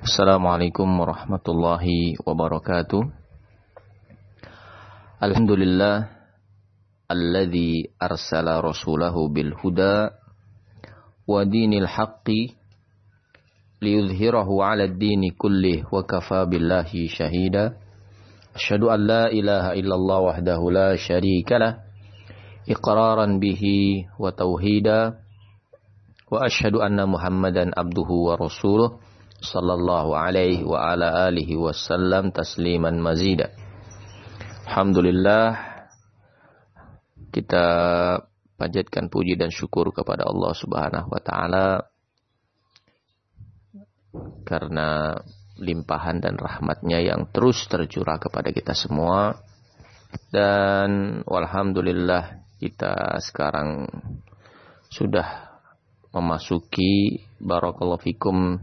Assalamualaikum warahmatullahi wabarakatuh. Alhamdulillah alladzi arsala rasulahu bil huda wa dinil haqqi liyudhhirahu 'ala ad-dini kullih wa kafa billahi shahida. Asyhadu an la ilaha illallah wahdahu la syarika lah iqraran bihi wa tauhida wa asyhadu anna Muhammadan abduhu wa rasuluh sallallahu alaihi wa ala alihi wasallam tasliman mazida. Alhamdulillah, kita panjatkan puji dan syukur kepada Allah Subhanahu wa taala karena limpahan dan rahmatnya yang terus tercurah kepada kita semua. Dan walhamdulillah kita sekarang sudah memasuki barakallahu fikum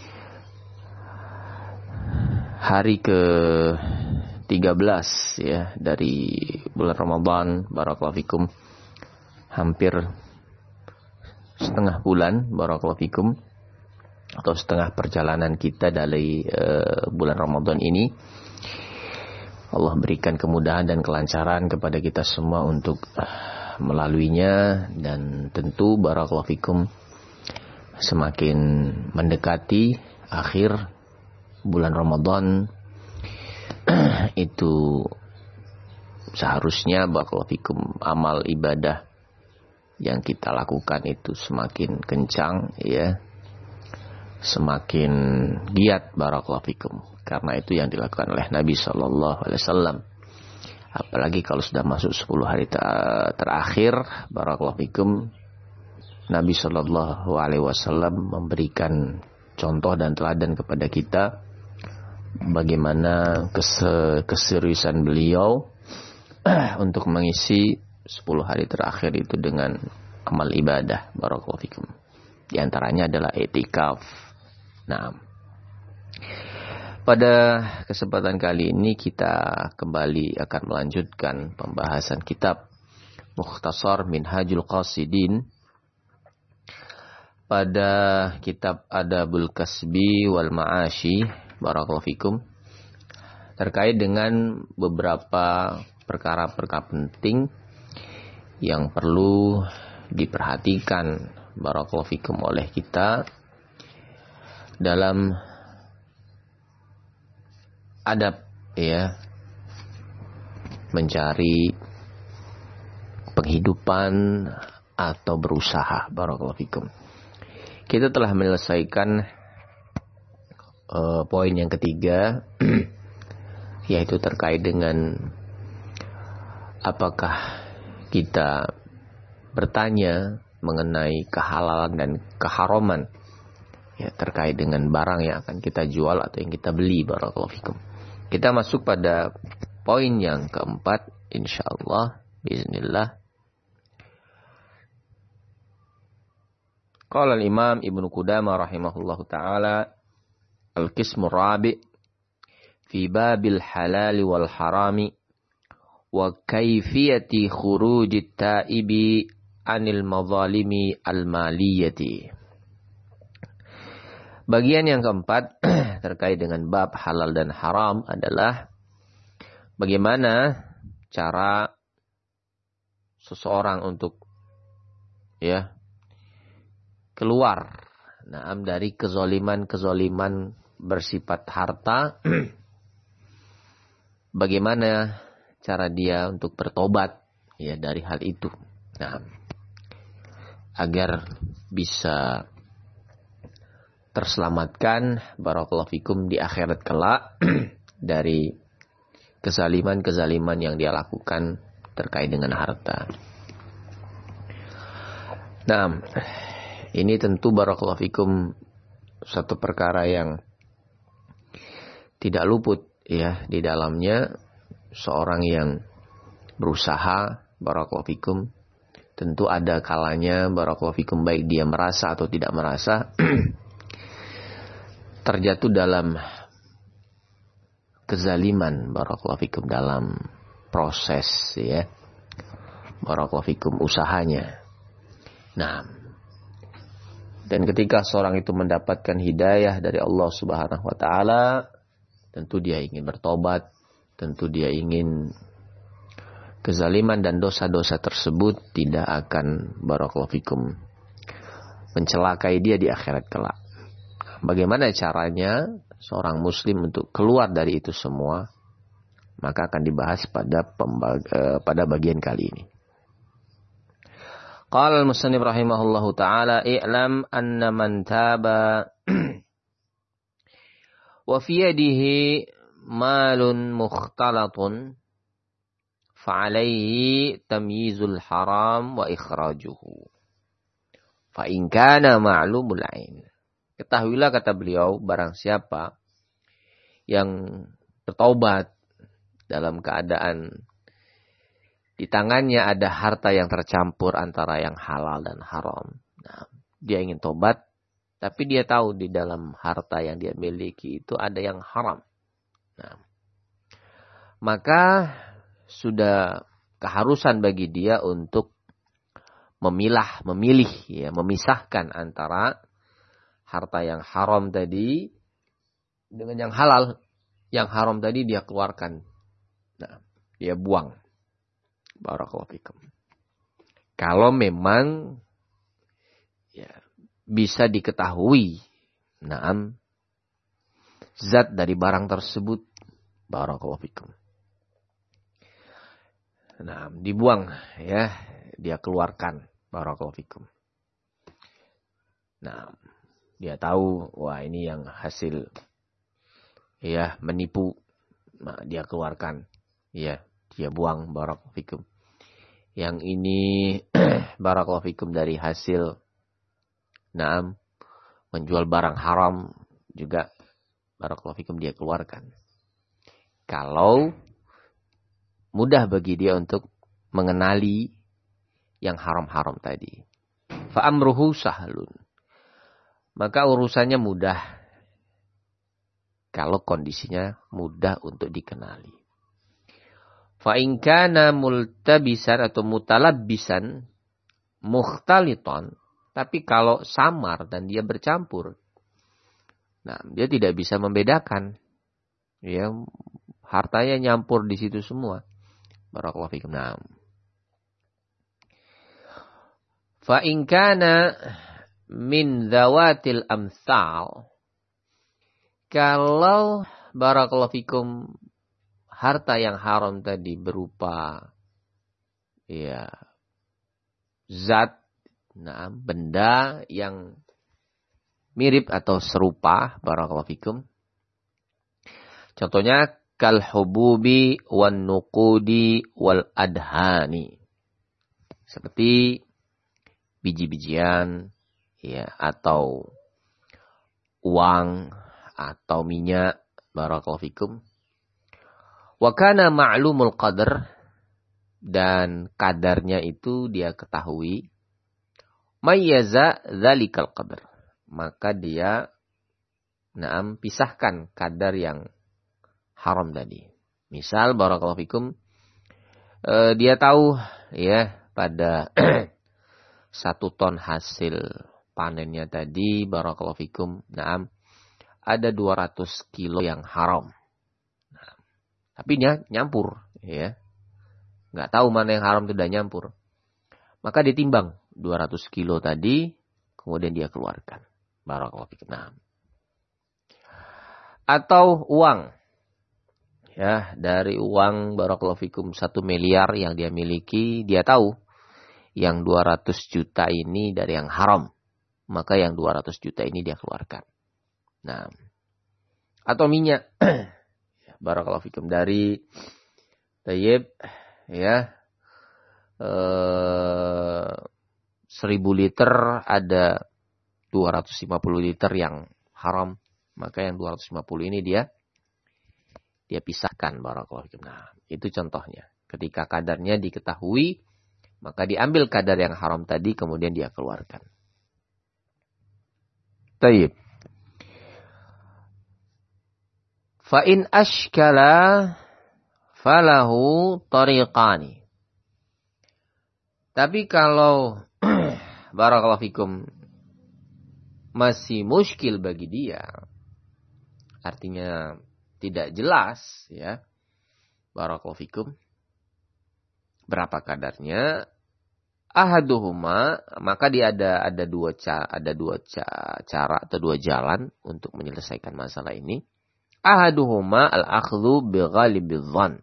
hari ke-13 ya dari bulan Ramadan, barakallahu fikum. Hampir setengah bulan, barakallahu fikum, atau setengah perjalanan kita dari bulan Ramadan ini. Allah berikan kemudahan dan kelancaran kepada kita semua untuk melaluinya, dan tentu barakallahu fikum semakin mendekati akhir bulan Ramadan itu seharusnya barakallahu fikum amal ibadah yang kita lakukan itu semakin kencang ya, semakin giat barakallahu fikum, karena itu yang dilakukan oleh Nabi sallallahu alaihi wasallam. Apalagi kalau sudah masuk 10 hari terakhir barakallahu fikum, Nabi sallallahu alaihi wasallam memberikan contoh dan teladan kepada kita bagaimana keseriusan beliau untuk mengisi 10 hari terakhir itu dengan amal ibadah barakallahu fikum. Di antaranya adalah i'tikaf. Nah, pada kesempatan kali ini kita kembali akan melanjutkan pembahasan kitab Mukhtasar Minhajul Qasidin pada kitab Adabul Kasbi wal Ma'ashi barakallahu fikum, terkait dengan beberapa perkara-perkara penting yang perlu diperhatikan barakallahu fikum oleh kita dalam adab ya mencari penghidupan atau berusaha barakallahu fikum. Kita telah menyelesaikan poin yang ketiga, yaitu terkait dengan apakah kita bertanya mengenai kehalalan dan keharaman ya, terkait dengan barang yang akan kita jual atau yang kita beli barakallahu fikum. Kita masuk pada poin yang keempat insyaallah biiznillah. Qala al-Imam Ibnu Qudamah rahimahullahu taala al-qismu rabi' fi babil halal wal harami wa kaifiyati khurujit taibi anil mazalimi al-maliyati. Bagian yang keempat terkait dengan bab halal dan haram adalah bagaimana cara seseorang untuk ya keluar dari kezaliman bersifat harta. Bagaimana cara dia untuk bertobat ya dari hal itu. Nah, agar bisa terselamatkan barakallahu fikum di akhirat kelak dari kezaliman yang dia lakukan terkait dengan harta. Nah, ini tentu barakallahu fikum satu perkara yang tidak luput ya di dalamnya seorang yang berusaha barakallahu fikum. Tentu ada kalanya barakallahu fikum baik dia merasa atau tidak merasa terjatuh dalam kezaliman barakallahu fikum dalam proses ya barakallahu fikum usahanya. Nah, Dan ketika seorang itu mendapatkan hidayah dari Allah Subhanahu wa taala, tentu dia ingin bertobat, tentu dia ingin kezaliman dan dosa-dosa tersebut tidak akan barakallahu fikum mencelakai dia di akhirat kelak. Bagaimana caranya seorang muslim untuk keluar dari itu semua? Maka akan dibahas pada bagian kali ini. Qala al-musannif rahimahullahu ta'ala, i'lam anna man taba wa fi yadihi malun mukhtalatun fa'alaihi tamyizul haram wa ikhrajuhu fa in kana ma'lumul ain. Ketahuilah, kata beliau, barang siapa yang bertaubat dalam keadaan di tangannya ada harta yang tercampur antara yang halal dan haram. Nah, dia ingin tobat, tapi dia tahu di dalam harta yang dia miliki itu ada yang haram. Nah, maka sudah keharusan bagi dia untuk memilih, ya, memisahkan antara harta yang haram tadi dengan yang halal. Yang haram tadi dia keluarkan. Nah, dia buang. Barakallahu fikum. Kalau memang ya bisa diketahui zat dari barang tersebut, barakallahu fikum. Nah, dibuang, ya, dia keluarkan, barakallahu fikum. Nah, dia tahu, wah ini yang hasil ya menipu, nah, dia keluarkan, ya, dia buang, barakallahu fikum. Yang ini barakallahu fikum dari hasil menjual barang haram juga, barakallahu fikum, dia keluarkan. Kalau mudah bagi dia untuk mengenali yang haram-haram tadi. Fa amruhu sahlun. Maka urusannya mudah kalau kondisinya mudah untuk dikenali. Fa in kana multabisan atau mutalabbisan mukhtalitan, tapi kalau samar dan dia bercampur, nah dia tidak bisa membedakan, ya, hartanya nyampur di situ semua. Barakallahu fikum. Nah, fa in kana min dzawatil amsal, kalau barakallahu fikum harta yang haram tadi berupa ya zat, benda yang mirip atau serupa, barakallahu fikum. Contohnya kal hububi wan nuqudi wal adhani. Seperti biji-bijian, ya, atau uang atau minyak, barakallahu fikum. Wa kana ma'lumul qadar, dan kadarnya itu dia ketahui. Mayyaza dzalikal qadar, maka dia pisahkan kadar yang haram tadi. Misal barakallahu fikum, dia tahu, ya, pada 1 ton hasil panennya tadi, barakallahu fikum, ada 200 kilo yang haram. Tapi dia nyampur, ya. Nggak tahu mana yang haram, tidak nyampur. Maka ditimbang 200 kilo tadi, kemudian dia keluarkan. Barakallahu fikum. Atau uang. Ya, dari uang barakallahu fikum 1 miliar yang dia miliki, dia tahu yang 200 juta ini dari yang haram. Maka yang 200 juta ini dia keluarkan. Nah, atau minyak. Barakallahu fikum, dari tayyib, ya, 1000 liter ada 250 liter yang haram, maka yang 250 ini dia pisahkan, barakallahu fikum. Nah, itu contohnya. Ketika kadarnya diketahui, maka diambil kadar yang haram tadi, kemudian dia keluarkan. Tayyib. Fa in ashkala falahu tariqani. Tapi kalau barakallahu fikum masih muskil bagi dia, artinya tidak jelas ya, barakallahu fikum, berapa kadarnya, ahaduhuma, maka dia ada dua cara atau dua jalan untuk menyelesaikan masalah ini. Ahaduhuma al-akhdhu bi ghalibidh dhann.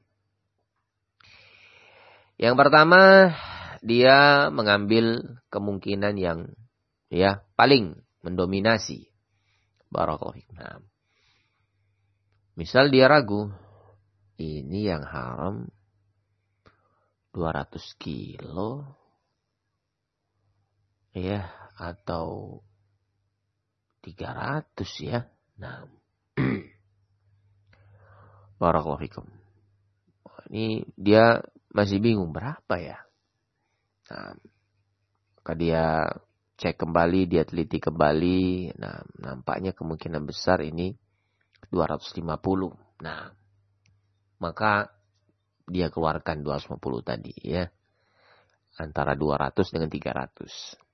Yang pertama, dia mengambil kemungkinan yang ya paling mendominasi. Barakallahu fikum. Nah, misal dia ragu, ini yang haram 200 kilo ya atau 300 ya. Nah, barakallahu fikum. Ini dia masih bingung berapa ya. Nah, maka dia cek kembali, dia teliti kembali. Nah, nampaknya kemungkinan besar ini 250. Nah, maka dia keluarkan 250 tadi ya. Antara 200 dengan 300.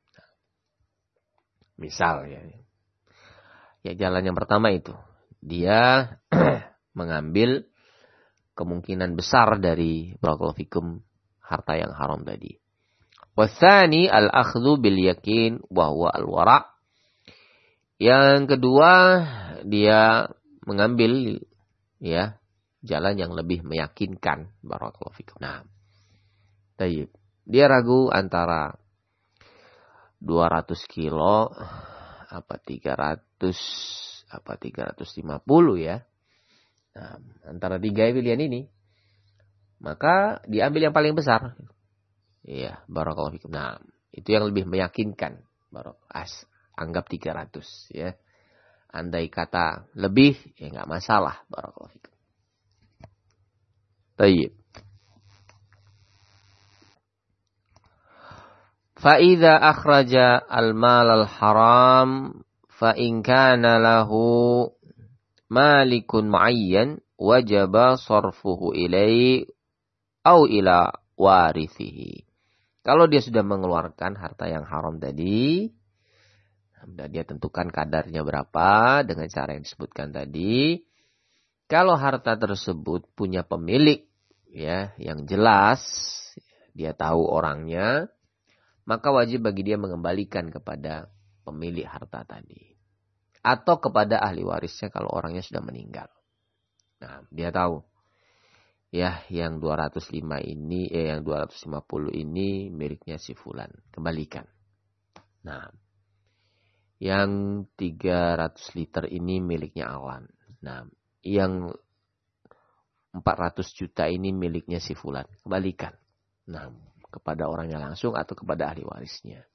Misal ya. Ya jalan yang pertama itu. Dia mengambil kemungkinan besar dari barakallahu fikum harta yang haram tadi. Wasani al-akhdhu bil yakin wa huwa al-wara'. Yang kedua, dia mengambil ya jalan yang lebih meyakinkan barakallahu fikum. Nah, tayyib. Dia ragu antara 200 kilo apa 300 apa 350 ya. Nah, antara tiga pilihan ini, maka diambil yang paling besar. Iya, barakallahu fikum. Nah, itu yang lebih meyakinkan. Anggap 300 ya. Andai kata lebih, ya enggak masalah, barakallahu fikum. Tayyib. Fa idza akhraja al-mal al-haram fa in kana lahu malikun muayyan wajaba sarfuhu ilai au ila warithihi. Kalau dia sudah mengeluarkan harta yang haram tadi, dan dia tentukan kadarnya berapa dengan cara yang disebutkan tadi. Kalau harta tersebut punya pemilik ya yang jelas, dia tahu orangnya, maka wajib bagi dia mengembalikan kepada pemilik harta tadi. Atau kepada ahli warisnya kalau orangnya sudah meninggal. Nah, dia tahu. Ya, yang 205 ini, yang 250 ini miliknya si fulan. Kembalikan. Nah, yang 300 liter ini miliknya Awan. Nah, yang 400 juta ini miliknya si fulan. Kembalikan. Nah, kepada orangnya langsung atau kepada ahli warisnya.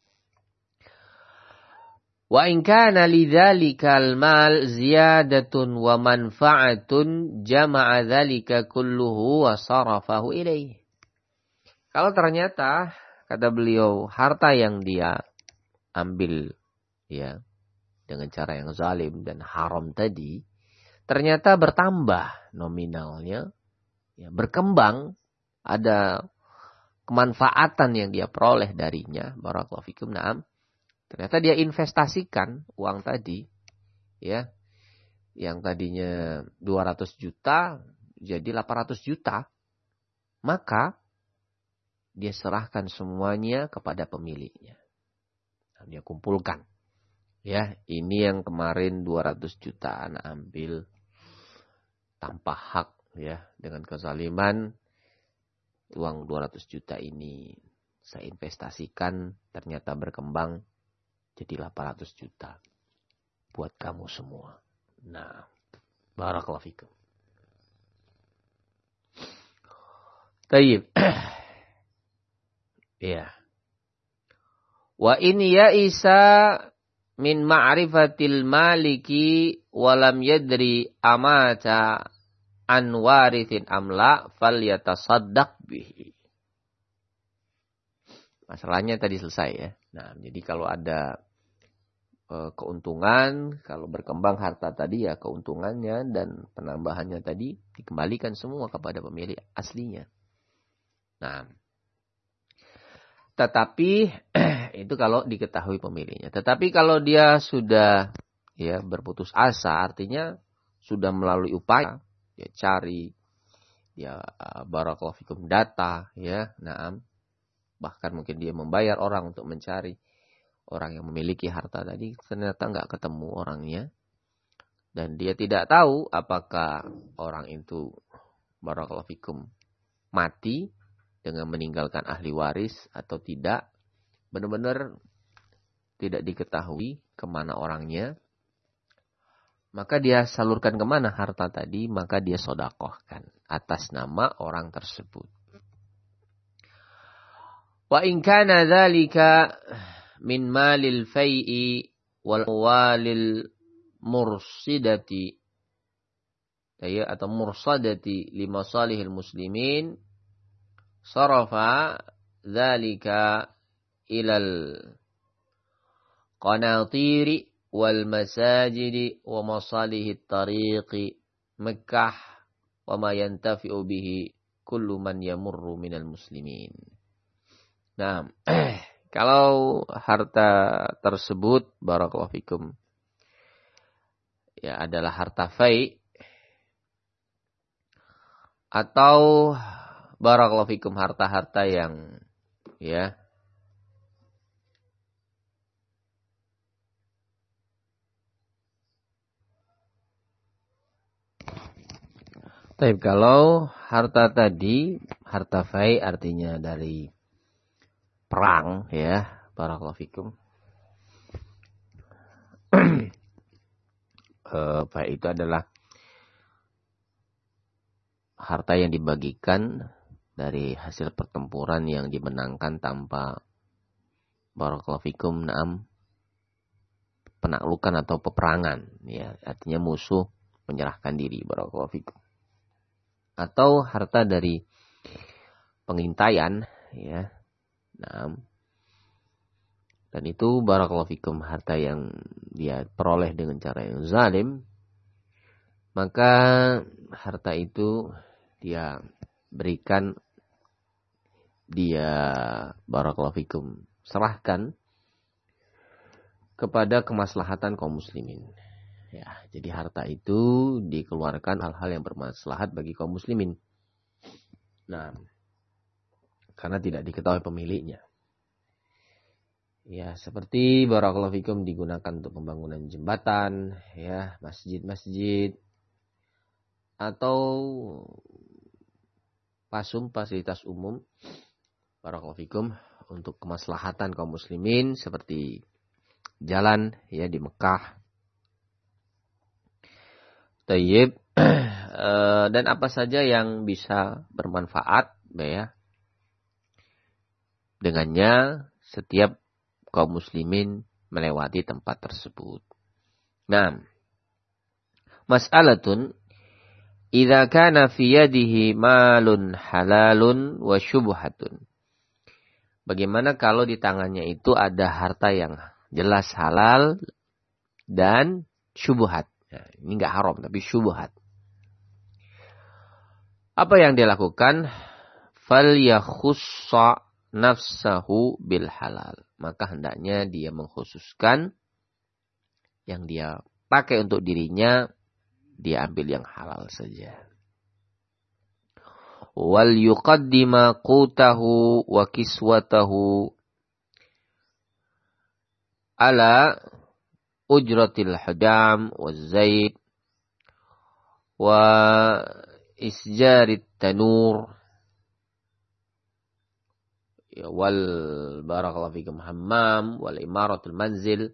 Wa in kana lidzalikal mal ziyadatun wa manfa'atun jama'a dzalika kulluhu wa sarafahu ilaihi. Kalau ternyata kata beliau harta yang dia ambil ya dengan cara yang zalim dan haram tadi ternyata bertambah nominalnya ya, berkembang, ada kemanfaatan yang dia peroleh darinya, barakallahu fikum. Naam. Ternyata dia investasikan uang tadi, ya, yang tadinya 200 juta jadi 800 juta. Maka dia serahkan semuanya kepada pemiliknya. Nah, dia kumpulkan. Ya, ini yang kemarin 200 juta anak ambil tanpa hak, ya, dengan kezaliman. Uang 200 juta ini saya investasikan, ternyata berkembang jadi 800 juta buat kamu semua. Nah, barakallahu fikum. Tayyib. Ya. Wa in ya isa min ma'rifatil maliki walam yadri amata an warithin amla falyatasaddaq bihi. Masalahnya tadi selesai ya. Nah, jadi kalau ada keuntungan, kalau berkembang harta tadi ya keuntungannya dan penambahannya tadi dikembalikan semua kepada pemilik aslinya. Nah, Tetapi itu kalau diketahui pemiliknya. Tetapi kalau dia sudah ya berputus asa, artinya sudah melalui upaya, ya cari, ya barakallahu fikum data, ya, naam. Bahkan mungkin dia membayar orang untuk mencari orang yang memiliki harta tadi, ternyata nggak ketemu orangnya. Dan dia tidak tahu apakah orang itu barakallahu fikum mati dengan meninggalkan ahli waris atau tidak. Benar-benar tidak diketahui kemana orangnya. Maka dia salurkan kemana harta tadi, maka dia sodakohkan atas nama orang tersebut. Wa in kana dzalika min malil fai'i wal walil mursidati atau mursadati li masalihil muslimin sarafa dzalika ilal qanatiri wal masajidi wa masalihit tariqi Makkah wa ma yantafi'u bihi kullu man yamurru minal muslimin. Nah, kalau harta tersebut barakallahu fikum ya adalah harta fai atau barakallahu fikum harta-harta yang ya tapi kalau harta tadi harta fai artinya dari perang ya barakallahu fikum. Fai itu adalah harta yang dibagikan dari hasil pertempuran yang dimenangkan tanpa barakallahu fikum naam penaklukan atau peperangan ya, artinya musuh menyerahkan diri barakallahu fikum. Atau harta dari pengintaian ya. Nah, dan itu barakallahu fikum harta yang dia peroleh dengan cara yang zalim, maka harta itu dia berikan, dia barakallahu fikum serahkan kepada kemaslahatan kaum muslimin. Ya, jadi harta itu dikeluarkan hal-hal yang bermaslahat bagi kaum muslimin. Nah, karena tidak diketahui pemiliknya. Ya, seperti barakallahu fikum digunakan untuk pembangunan jembatan, ya, masjid-masjid atau fasilitas umum barakallahu fikum untuk kemaslahatan kaum muslimin seperti jalan ya di Mekah. Tayyib dan apa saja yang bisa bermanfaat ya. Dengannya setiap kaum muslimin melewati tempat tersebut. Nah, mas'alatun idza kana fi yadihi malun halalun wa syubhatun. Bagaimana kalau di tangannya itu ada harta yang jelas halal dan syubhat. Nah, ini enggak haram tapi syubhat. Apa yang dia lakukan? Fal yakhussa nafsahu bil halal. Maka hendaknya dia mengkhususkan yang dia pakai untuk dirinya, dia ambil yang halal saja. Wal yuqaddima qutahu wa kiswatahu ala ujratil hadam wa zaid wa isjarit tanur wal barakallahu fikum hammam wal imaratul manzil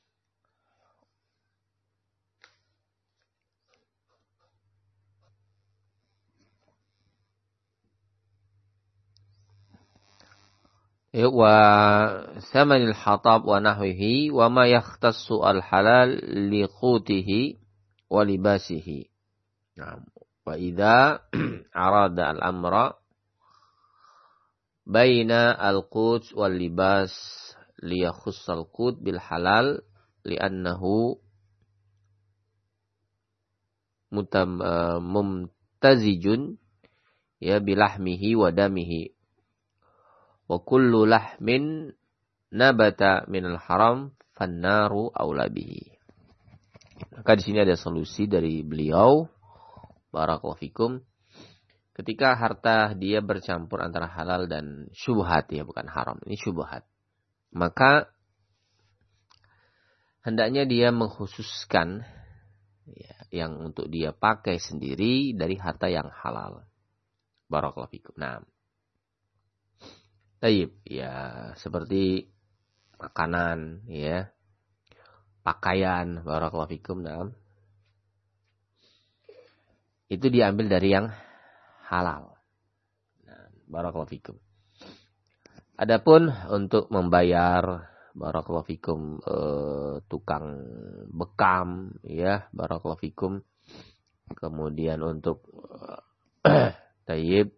wa samanil hatab wa nahwihi wa ma yakhtassu al halal li qutihi wa libasihi. Nah, wa idza arada al amra baina al-qut wal libas liyakhussal qut bil halal li'annahu mumtazijun ya bilahmihi wa damihi wa kullu lahmin nabata minal haram fannaru aula bihi. Maka di sini ada solusi dari beliau, barakallahu fikum. Ketika harta dia bercampur antara halal dan syubhat, ya bukan haram, ini syubhat. Maka hendaknya dia mengkhususkan ya, yang untuk dia pakai sendiri dari harta yang halal. Barakallahu fikum. Nah, taib, ya seperti makanan, ya, pakaian, barakallahu fikum. Nah, itu diambil dari yang halal. Nah, barakallahu fikum. Adapun untuk membayar, barakallahu fikum, tukang bekam, ya, barakallahu fikum. Kemudian untuk tayyib,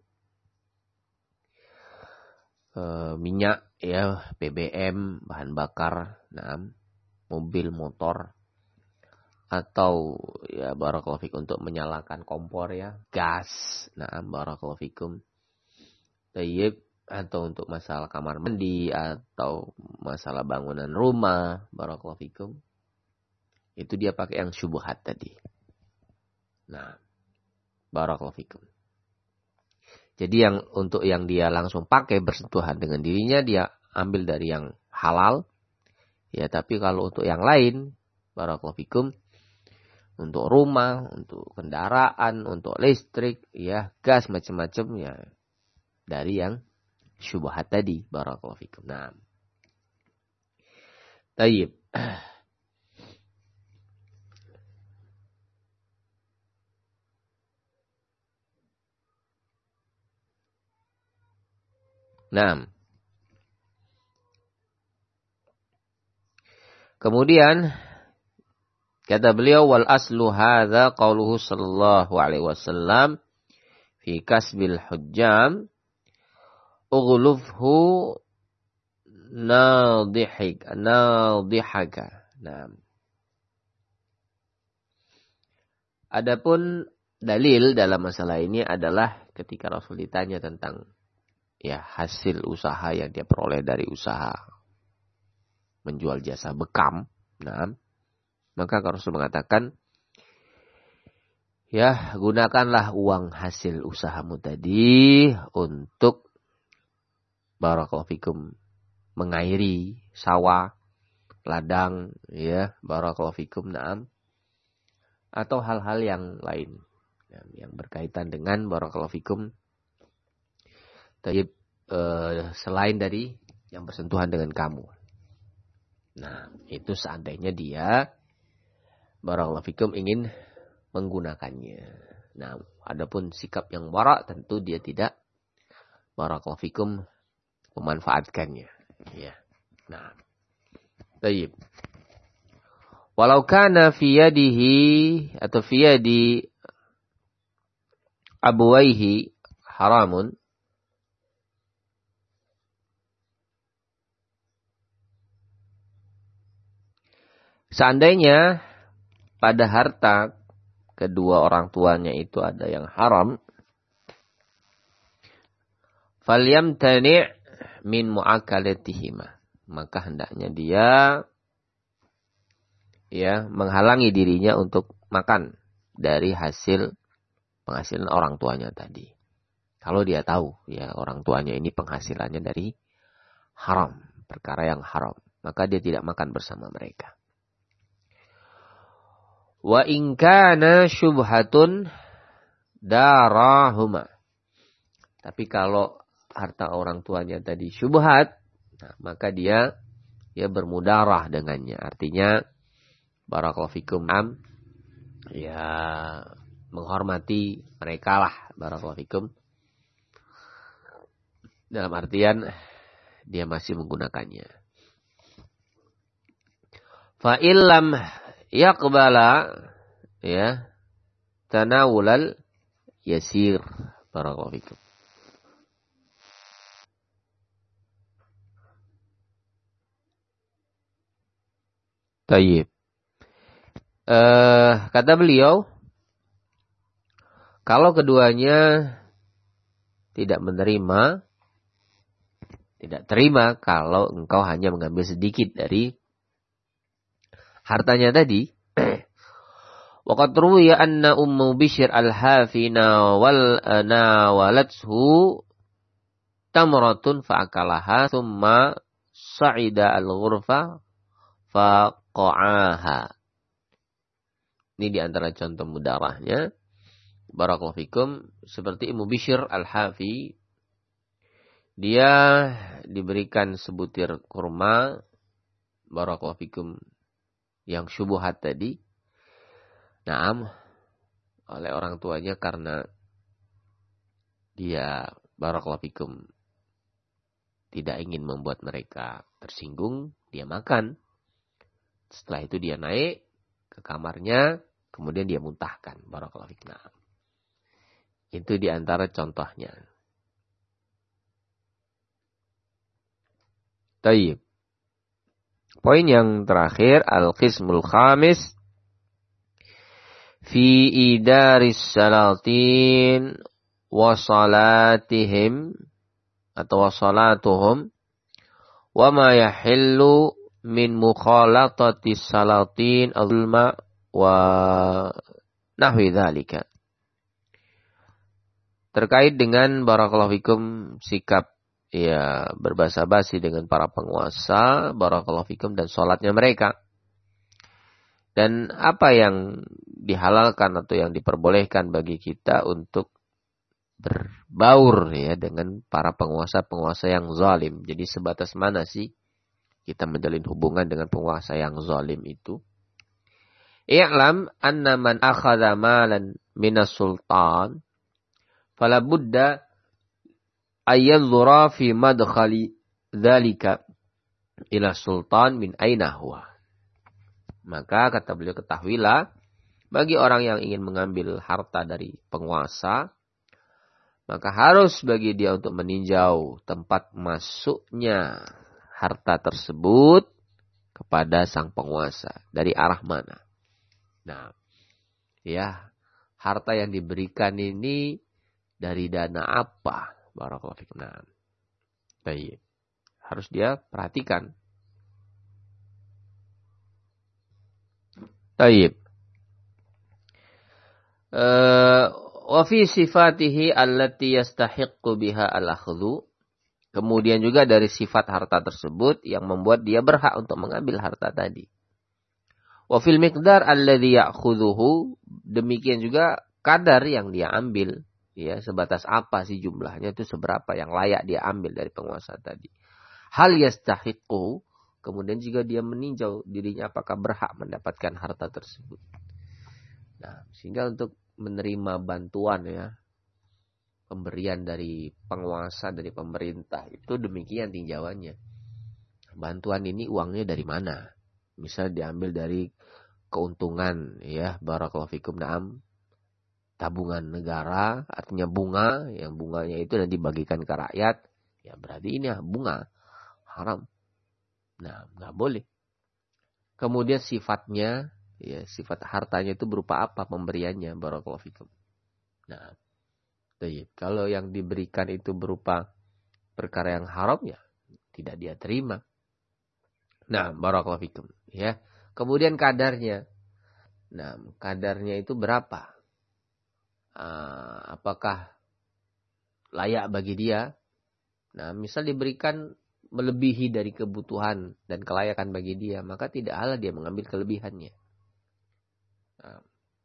minyak, ya, BBM, bahan bakar, nah, mobil, motor, atau ya barakallahu fikum untuk menyalakan kompor, ya, gas, nah, barakallahu fikum, tayyib, atau untuk masalah kamar mandi atau masalah bangunan rumah, barakallahu fikum, itu dia pakai yang syubhat tadi. Nah, barakallahu fikum. Jadi yang untuk yang dia langsung pakai bersentuhan dengan dirinya dia ambil dari yang halal, ya, tapi kalau untuk yang lain, barakallahu fikum, untuk rumah, untuk kendaraan, untuk listrik, ya, gas, macam-macam, ya, dari yang syubhat tadi, barakallahu fikum. Nah, tayyib. Nah, kemudian kata beliau, wal aslu hadza qauluhu sallallahu alaihi wasallam fi kasbil hujjam ughlufhu nadihaka. Nah, adapun dalil dalam masalah ini adalah ketika Rasul ditanya tentang ya hasil usaha yang dia peroleh dari usaha menjual jasa bekam. Nah, maka Rasul mengatakan, ya, gunakanlah uang hasil usahamu tadi untuk barakallahu fikum mengairi sawah, ladang, ya, barakallahu fikum, na'am, atau hal-hal yang lain yang berkaitan dengan barakallahu fikum tayyib, selain dari yang bersentuhan dengan kamu. Nah, itu seandainya dia barakallahu fikum ingin menggunakannya. Nah, adapun sikap yang wara tentu dia tidak barakallahu fikum memanfaatkannya, ya. Nah, tayyib. Walau kana fi yadihi atau fi yadi abuwaihi haramun, seandainya pada harta kedua orang tuanya itu ada yang haram, falyamtani' min mu'akalatihima, maka hendaknya dia ya menghalangi dirinya untuk makan dari hasil penghasilan orang tuanya tadi. Kalau dia tahu ya orang tuanya ini penghasilannya dari haram, perkara yang haram, maka dia tidak makan bersama mereka. Wa in kana syubhatun darahuma. Tapi kalau harta orang tuanya tadi syubhat, nah, maka dia bermudarah dengannya. Artinya barakallahu fikum, ya menghormati mereka lah, barakallahu fikum. Dalam artian dia masih menggunakannya. Fa illam yaqbala ya tanawulal yasir, barakallahu fikum. Tayyib. Kata beliau, kalau keduanya tidak menerima, Tidak terima kalau engkau hanya mengambil sedikit dari hartanya tadi. Waqad ruwiya anna Ummu Bishr al-Hafina wal nawalathu tamratun fa'akalaha thumma sa'ida al-ghurfa faqa'aha. Ini di antara contoh mudarahnya. Barakallahu fikum. Seperti Ummu Bishr al-Hafi. Dia diberikan sebutir kurma. Barakallahu fikum. Yang syubuhat tadi. Naam. Oleh orang tuanya karena dia barakallahu fikum tidak ingin membuat mereka tersinggung, dia makan. Setelah itu dia naik ke kamarnya, kemudian dia muntahkan. Barakallahu fikum. Naam. Itu di antara contohnya. Tayyib. Poin yang terakhir, al-qismul khamis fi idaris salatin wa salatihim atau wa salatuhum wa ma yahillu min mukhalatati salatin al-zulma wa nahwi dzalika. Terkait dengan barakallahu fikum sikap ya berbasa-basi dengan para penguasa, barakallahu fikum, dan salatnya mereka. Dan apa yang dihalalkan atau yang diperbolehkan bagi kita untuk berbaur ya dengan para penguasa-penguasa yang zalim. Jadi sebatas mana sih kita menjalin hubungan dengan penguasa yang zalim itu? I'lam anna man akhadha malan minas sultan fala budda ayanzura fi madkhali dzalika ila sultan min aina huwa. Maka kata beliau, ketahuilah bagi orang yang ingin mengambil harta dari penguasa, maka harus bagi dia untuk meninjau tempat masuknya harta tersebut kepada sang penguasa. Dari arah mana? Nah, ya, harta yang diberikan ini dari dana apa? Barakallahu fikum. Nah, baik. Harus dia perhatikan. Baik. Wa fi sifatihi allati yastahiqqu biha al-akhdhu. Kemudian juga dari sifat harta tersebut yang membuat dia berhak untuk mengambil harta tadi. Wa fil miqdar alladhi ya'khudhuhu. Demikian juga kadar yang dia ambil. Ya, sebatas apa sih jumlahnya, itu seberapa yang layak dia ambil dari penguasa tadi. Hal yastahiqqu. Kemudian juga dia meninjau dirinya apakah berhak mendapatkan harta tersebut. Nah, sehingga untuk menerima bantuan ya, pemberian dari penguasa, dari pemerintah, itu demikian tinjauannya. Bantuan ini uangnya dari mana? Misal diambil dari keuntungan ya, barakallahu fikum, naam, tabungan negara, artinya bunga, yang bunganya itu nanti dibagikan ke rakyat, ya berarti ini bunga haram. Nah, nggak boleh. Kemudian sifatnya, ya sifat hartanya itu berupa apa pemberiannya, barakallahu fikum. Nah, kalau yang diberikan itu berupa perkara yang haram, ya tidak dia terima. Nah, barakallahu fikum, ya. Kemudian kadarnya. Nah, kadarnya itu berapa? Apakah layak bagi dia? Nah, misal diberikan melebihi dari kebutuhan dan kelayakan bagi dia, maka tidak halal dia mengambil kelebihannya. Nah.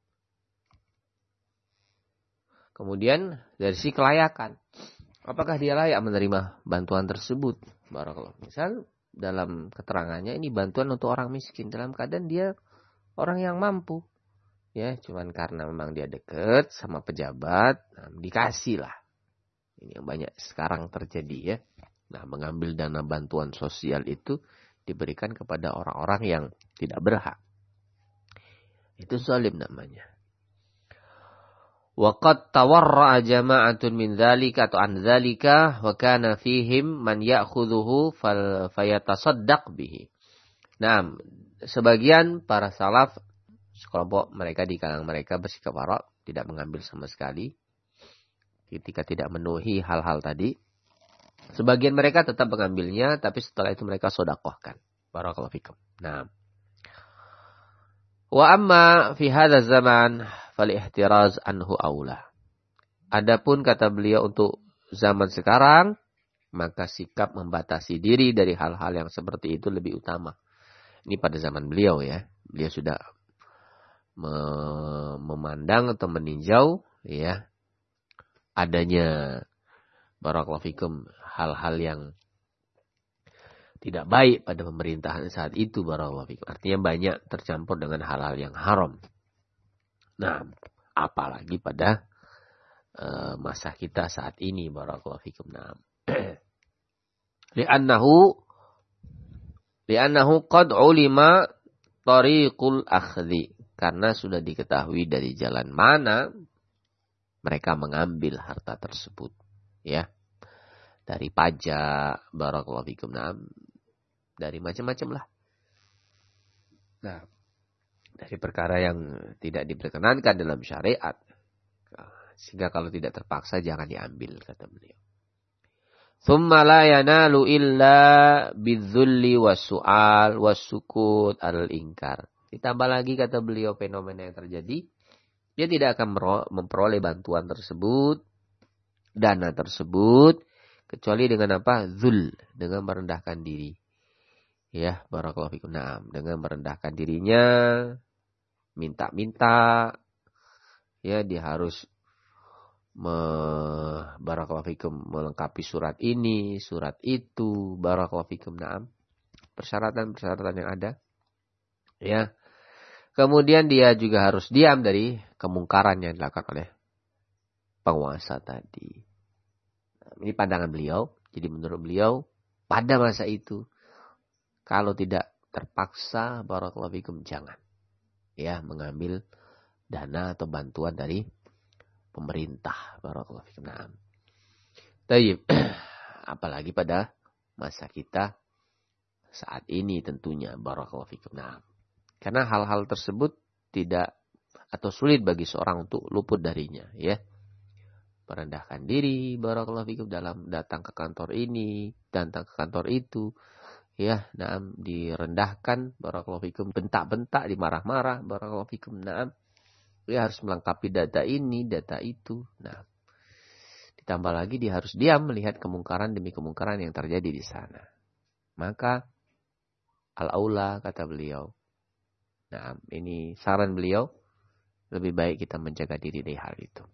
Kemudian dari si kelayakan, apakah dia layak menerima bantuan tersebut? Barakallahu. Misal dalam keterangannya ini bantuan untuk orang miskin dalam keadaan dia orang yang mampu. Ya, cuman karena memang dia dekat sama pejabat, nah, dikasih lah. Ini yang banyak sekarang terjadi ya. Nah, mengambil dana bantuan sosial itu diberikan kepada orang-orang yang tidak berhak. Itu zalim namanya. Wa qad tawarra'a jama'atun min dzalika atau an dzalika wa kana fihim man ya'khudhuhu fayatasaddaq bihi. Nah, sebagian para salaf, sekelompok mereka di kalangan mereka bersikap wara', tidak mengambil sama sekali ketika tidak memenuhi hal-hal tadi. Sebagian mereka tetap mengambilnya, tapi setelah itu mereka sedekahkan. Barakallahu fikum. Nah. Wa amma fi hadha zaman fal-ihtiraz anhu aula. Adapun kata beliau untuk zaman sekarang, maka sikap membatasi diri dari hal-hal yang seperti itu lebih utama. Ini pada zaman beliau ya. Beliau sudah memandang atau meninjau ya adanya barakallahu fikum hal-hal yang tidak baik pada pemerintahan saat itu barakallahu fikum. Artinya banyak tercampur dengan hal-hal yang haram. Nah, apalagi pada masa kita saat ini barakallahu fikum. Nah, li'annahu qad ulima tariqul akhdhi, karena sudah diketahui dari jalan mana mereka mengambil harta tersebut ya, dari pajak barakallahu fikum. Nah, dari macam-macam lah. Nah, dari perkara yang tidak diperkenankan dalam syariat, sehingga kalau tidak terpaksa jangan diambil, kata beliau. Thumma la yanalu illa bidzulli was-su'al was-sukut al-inkar. Ditambah lagi kata beliau fenomena yang terjadi, dia tidak akan memperoleh bantuan tersebut, dana tersebut, kecuali dengan apa? Zul, dengan merendahkan diri. Ya, barakallahu fikum. Nah, dengan merendahkan dirinya, minta-minta, ya dia harus barakallahu fikum melengkapi surat ini, surat itu, barakallahu fikum. Naam. Persyaratan-persyaratan yang ada. Ya. Kemudian dia juga harus diam dari kemungkaran yang dilakukan oleh penguasa tadi. Nah, ini pandangan beliau. Jadi menurut beliau pada masa itu kalau tidak terpaksa barakallahu fikum jangan ya mengambil dana atau bantuan dari pemerintah barakallahu fikum. Nah, tayyib. Apalagi pada masa kita saat ini tentunya barakallahu fikum. Nah, karena hal-hal tersebut tidak atau sulit bagi seorang untuk luput darinya ya. Merendahkan diri barakallahu fikum dalam datang ke kantor ini, datang ke kantor itu. Ya, naam direndahkan barakallahu fikum, bentak-bentak, dimarah-marah barakallahu fikum. Naam. Dia harus melengkapi data ini, data itu. Nah, ditambah lagi dia harus diam melihat kemungkaran demi kemungkaran yang terjadi di sana. Maka al-aula kata beliau. Nah, ini saran beliau, lebih baik kita menjaga diri dari hal itu.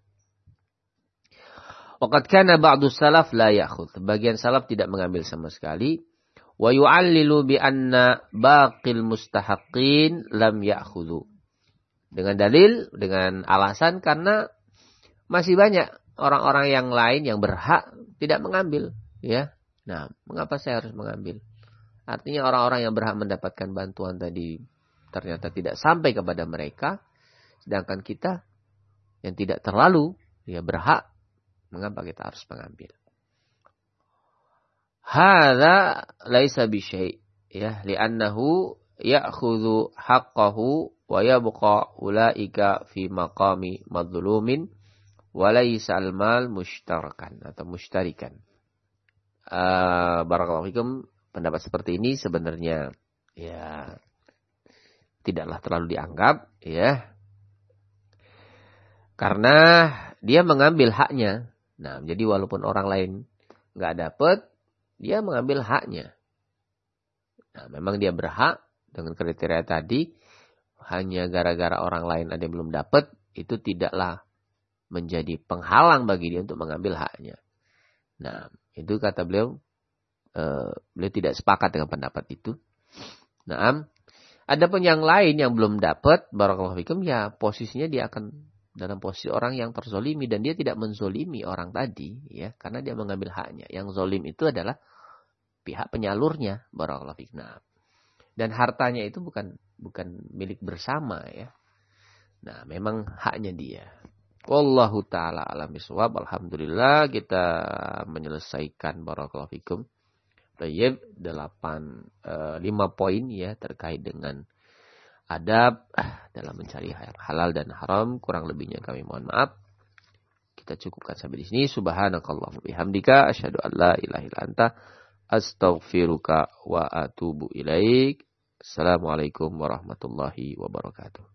Waqad kana ba'du salaf la ya'khudh. Sebagian salaf tidak mengambil sama sekali. Wa yu'allilu bi anna baqil mustahaqqin lam ya'khudhu. Dengan dalil, dengan alasan karena masih banyak orang-orang yang lain yang berhak tidak mengambil, ya. Nah, mengapa saya harus mengambil? Artinya orang-orang yang berhak mendapatkan bantuan tadi ternyata tidak sampai kepada mereka, sedangkan kita yang tidak terlalu ya berhak, mengapa kita harus mengambil? Hadza laisa bisyai' ya, li'annahu ya'khudhu haqqahu wa yabqa ulaika fi maqami madhlumin wa laisa al-mal mushtarakan atau mushtarikan. Barakallahu fikum, pendapat seperti ini sebenarnya ya tidaklah terlalu dianggap ya. Karena dia mengambil haknya. Nah, jadi walaupun orang lain enggak dapat, dia mengambil haknya. Nah, memang dia berhak dengan kriteria tadi, hanya gara-gara orang lain ada yang belum dapat, itu tidaklah menjadi penghalang bagi dia untuk mengambil haknya. Nah, itu kata beliau, beliau tidak sepakat dengan pendapat itu. Nah, adapun yang lain yang belum dapat, barakallahu fikum, ya posisinya dia akan dalam posisi orang yang terzolimi, dan dia tidak menzolimi orang tadi, ya, karena dia mengambil haknya. Yang zolim itu adalah pihak penyalurnya, barakallahu fikum. Nah, dan hartanya itu bukan milik bersama, ya. Nah, memang haknya dia. Wallahu ta'ala alam bisawab. Alhamdulillah kita menyelesaikan barakallahu fikum. Tayyib 5 poin ya terkait dengan adab dalam mencari halal dan haram. Kurang lebihnya kami mohon maaf. kita cukupkan sampai di sini. Subhanakallahumma bihamdika asyhadu an la ilaha illa anta astaghfiruka wa atubu ilaik. Assalamualaikum warahmatullahi wabarakatuh.